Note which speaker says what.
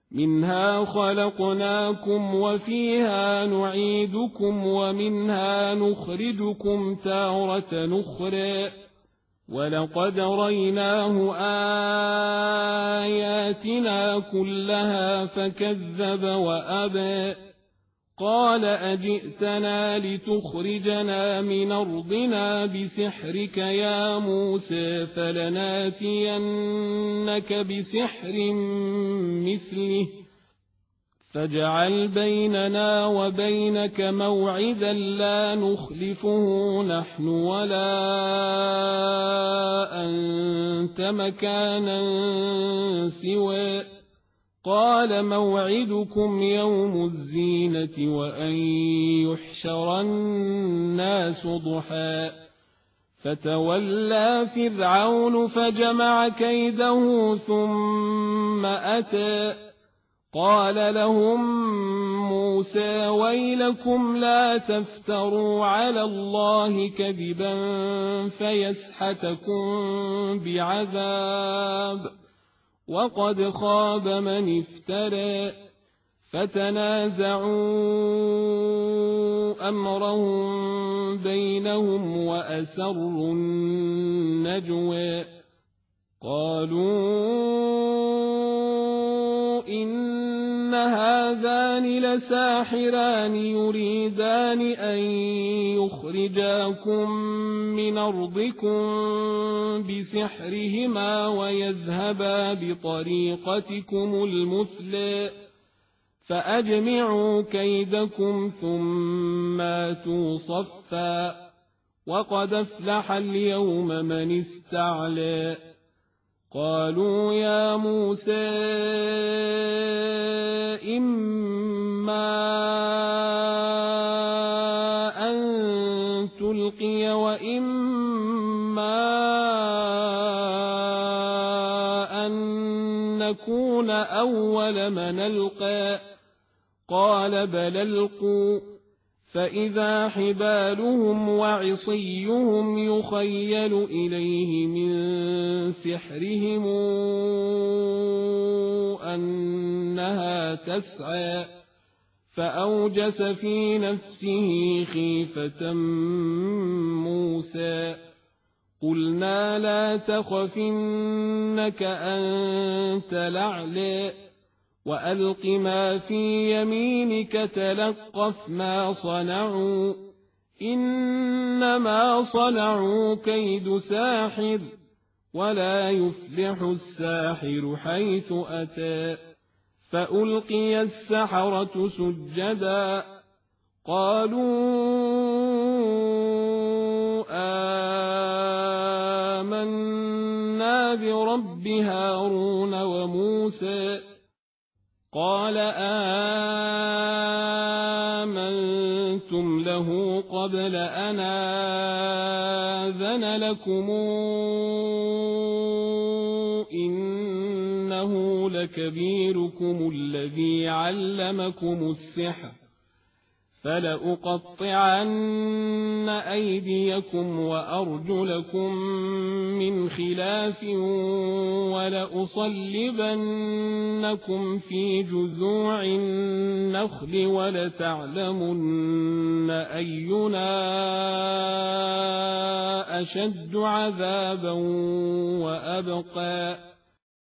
Speaker 1: منها خلقناكم وفيها نعيدكم ومنها نخرجكم تارة أخرى ولقد ريناه آياتنا كلها فكذب وأبى قال أجئتنا لتخرجنا من أرضنا بسحرك يا موسى فلناتينك بسحر مثله فاجعل بيننا وبينك موعدا لا نخلفه نحن ولا أنت مكانا سوى قال موعدكم يوم الزينة وأن يحشر الناس ضحى فتولى فرعون فجمع كيده ثم أتى قال لهم موسى ويلكم لا تفتروا على الله كذبا فيسحتكم بعذاب وقد خاب من افترى فتنازعوا أمرهم بينهم وأسروا النجوى قالوا إن هذان لساحران يريدان أن يخرجاكم من أرضكم بسحرهما ويذهبا بطريقتكم المثلى فأجمعوا كيدكم ثم آتوا صفا وقد أفلح اليوم من استعلى قالوا يا موسى إما أن تلقي وإما أن نكون أول من ألقى قال بل ألقوا فإذا حبالهم وعصيهم يخيل إليه من سحرهم أنها تسعى فأوجس في نفسه خيفة موسى قلنا لا تخف إنك أنت الأعلى وألق ما في يمينك تلقف ما صنعوا إنما صنعوا كيد ساحر ولا يفلح الساحر حيث أتى فألقي السحرة سجدا قالوا آمنا برب هارون وموسى قال آمنتم له قبل أن آذن لكم إنه لكبيركم الذي علمكم السحر فلأقطعن أيديكم وأرجلكم من خلاف ولأصلبنكم في جذوع النخل ولتعلمن أينا أشد عذابا وأبقى